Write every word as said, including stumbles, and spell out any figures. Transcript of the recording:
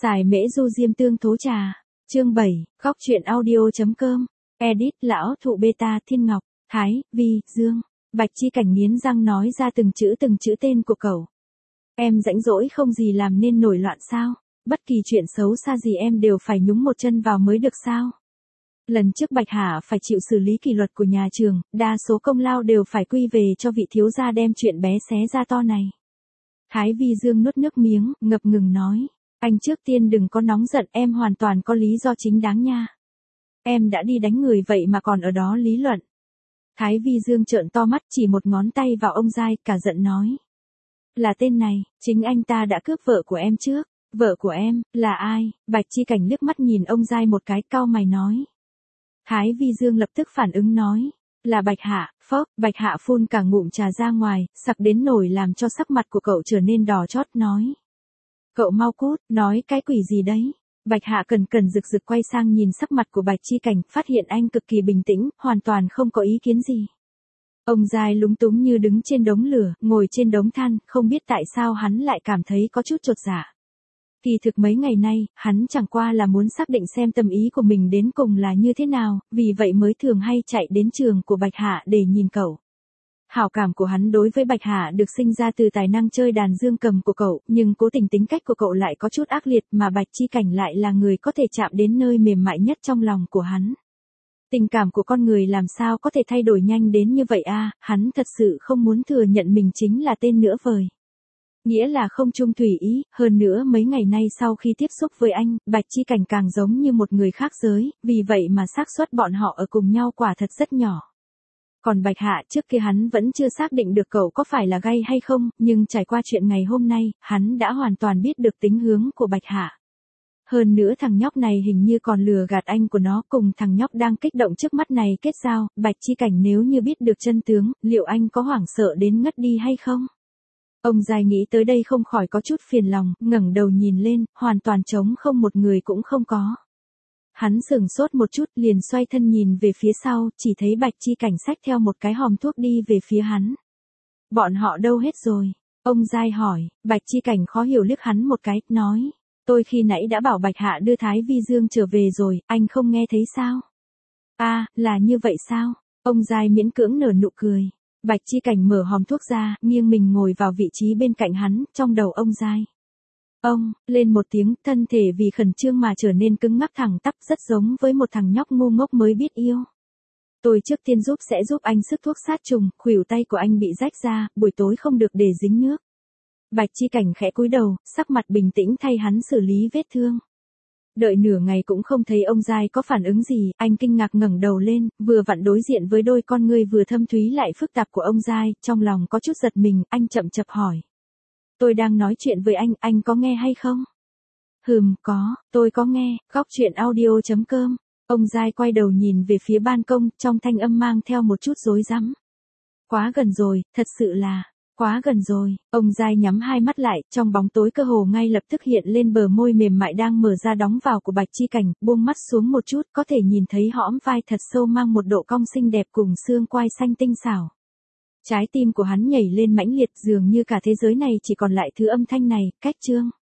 Xài mễ du diêm tương thố trà. Chương bảy, góc truyện audio.com. Edit lão thụ beta Thiên Ngọc, Thái, Vi, Dương. Bạch Chi Cảnh nghiến răng nói ra từng chữ từng chữ tên của cậu. Em rãnh rỗi không gì làm nên nổi loạn sao? Bất kỳ chuyện xấu xa gì em đều phải nhúng một chân vào mới được sao? Lần trước Bạch Hạ phải chịu xử lý kỷ luật của nhà trường, đa số công lao đều phải quy về cho vị thiếu gia đem chuyện bé xé ra to này. Thái Vi Dương nuốt nước miếng, ngập ngừng nói. Anh trước tiên đừng có nóng giận, em hoàn toàn có lý do chính đáng nha. Em đã đi đánh người vậy mà còn ở đó lý luận. Thái Vi Dương trợn to mắt chỉ một ngón tay vào ông Giai, cả giận nói. Là tên này, chính anh ta đã cướp vợ của em trước. Vợ của em, là ai? Bạch Chi Cảnh liếc mắt nhìn ông Giai một cái, cau mày nói. Thái Vi Dương lập tức phản ứng nói. Là Bạch Hạ. Phốc, Bạch Hạ phun cả ngụm trà ra ngoài, sặc đến nổi làm cho sắc mặt của cậu trở nên đỏ chót, nói. Cậu mau cút, nói cái quỷ gì đấy? Bạch Hạ cần cần rực rực quay sang nhìn sắc mặt của Bạch Chi Cảnh, phát hiện anh cực kỳ bình tĩnh, hoàn toàn không có ý kiến gì. Ông Giai lúng túng như đứng trên đống lửa, ngồi trên đống than, không biết tại sao hắn lại cảm thấy có chút chột dạ. Kỳ thực mấy ngày nay, hắn chẳng qua là muốn xác định xem tâm ý của mình đến cùng là như thế nào, vì vậy mới thường hay chạy đến trường của Bạch Hạ để nhìn cậu. Hảo cảm của hắn đối với Bạch Hạ được sinh ra từ tài năng chơi đàn dương cầm của cậu, nhưng cố tình tính cách của cậu lại có chút ác liệt, mà Bạch Chi Cảnh lại là người có thể chạm đến nơi mềm mại nhất trong lòng của hắn. Tình cảm của con người làm sao có thể thay đổi nhanh đến như vậy a? Hắn thật sự không muốn thừa nhận mình chính là tên nửa vời. Nghĩa là không chung thủy ý, hơn nữa mấy ngày nay sau khi tiếp xúc với anh, Bạch Chi Cảnh càng giống như một người khác giới, vì vậy mà xác suất bọn họ ở cùng nhau quả thật rất nhỏ. Còn Bạch Hạ trước kia hắn vẫn chưa xác định được cậu có phải là gay hay không, nhưng trải qua chuyện ngày hôm nay, hắn đã hoàn toàn biết được tính hướng của Bạch Hạ. Hơn nữa thằng nhóc này hình như còn lừa gạt anh của nó, cùng thằng nhóc đang kích động trước mắt này kết giao. Bạch Chi Cảnh nếu như biết được chân tướng, liệu anh có hoảng sợ đến ngất đi hay không? Ông Giai nghĩ tới đây không khỏi có chút phiền lòng, ngẩng đầu nhìn lên, hoàn toàn trống không, một người cũng không có. Hắn sửng sốt một chút, liền xoay thân nhìn về phía sau, chỉ thấy Bạch Chi Cảnh xách theo một cái hòm thuốc đi về phía hắn. Bọn họ đâu hết rồi? Ông Giai hỏi. Bạch Chi Cảnh khó hiểu liếc hắn một cái, nói. Tôi khi nãy đã bảo Bạch Hạ đưa Thái Vi Dương trở về rồi, anh không nghe thấy sao? À, là như vậy sao? Ông Giai miễn cưỡng nở nụ cười. Bạch Chi Cảnh mở hòm thuốc ra, nghiêng mình ngồi vào vị trí bên cạnh hắn, trong đầu ông Giai. Ông, lên một tiếng, thân thể vì khẩn trương mà trở nên cứng ngắc thẳng tắp, rất giống với một thằng nhóc ngu ngốc mới biết yêu. Tôi trước tiên giúp sẽ giúp anh sức thuốc sát trùng, khuỷu tay của anh bị rách ra, buổi tối không được để dính nước. Bạch Chi Cảnh khẽ cúi đầu, sắc mặt bình tĩnh thay hắn xử lý vết thương. Đợi nửa ngày cũng không thấy ông Giai có phản ứng gì, anh kinh ngạc ngẩng đầu lên, vừa vặn đối diện với đôi con ngươi vừa thâm thúy lại phức tạp của ông Giai, trong lòng có chút giật mình, anh chậm chập hỏi. Tôi đang nói chuyện với anh, anh có nghe hay không? Hừm, có, tôi có nghe, góc truyện audio.com. Ông Giai quay đầu nhìn về phía ban công, trong thanh âm mang theo một chút rối rắm. Quá gần rồi, thật sự là, quá gần rồi. Ông Giai nhắm hai mắt lại, trong bóng tối cơ hồ ngay lập tức hiện lên bờ môi mềm mại đang mở ra đóng vào của Bạch Chi Cảnh, buông mắt xuống một chút, có thể nhìn thấy hõm vai thật sâu mang một độ cong xinh đẹp cùng xương quai xanh tinh xảo. Trái tim của hắn nhảy lên mãnh liệt, dường như cả thế giới này chỉ còn lại thứ âm thanh này, cách chương.